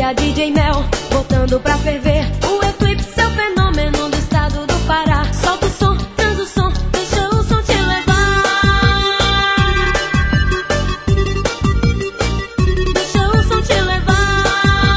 a DJ Mel, voltando pra ferver. O Eclipse é o fenômeno do estado do Pará. Solta o som, traz o som, deixa o som te levar. Deixa o som te levar.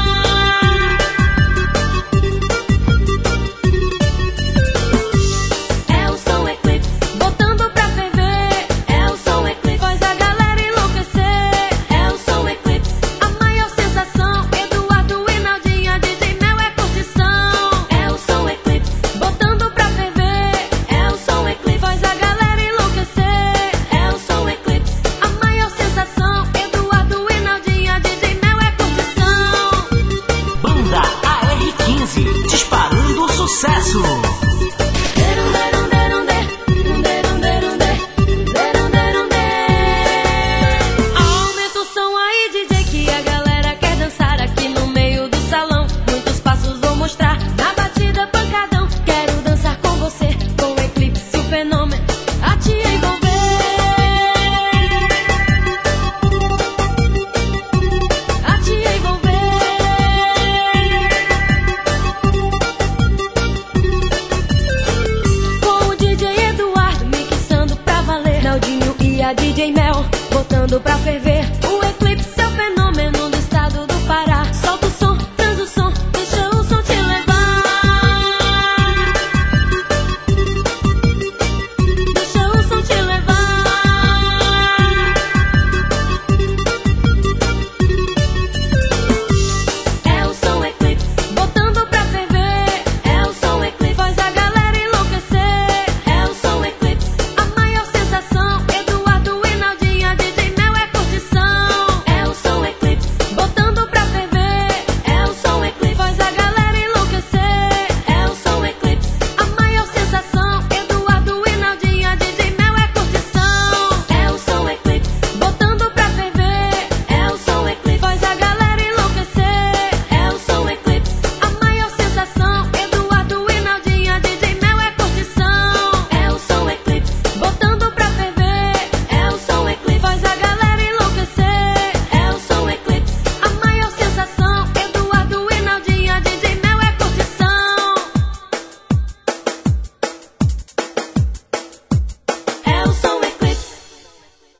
É o som Eclipse, voltando pra ferver. É o som Eclipse, faz a galera enlouquecer. É o som Eclipse, a maior sensação. Eduardo e Naldinha, DJ Mel é curtição. É o som Eclipse, botando pra ferver. É o som Eclipse, faz a galera enlouquecer. É o som Eclipse, a maior sensação. Eduardo e Naldinha, DJ Mel é curtição. Banda AR15, disparando o sucesso.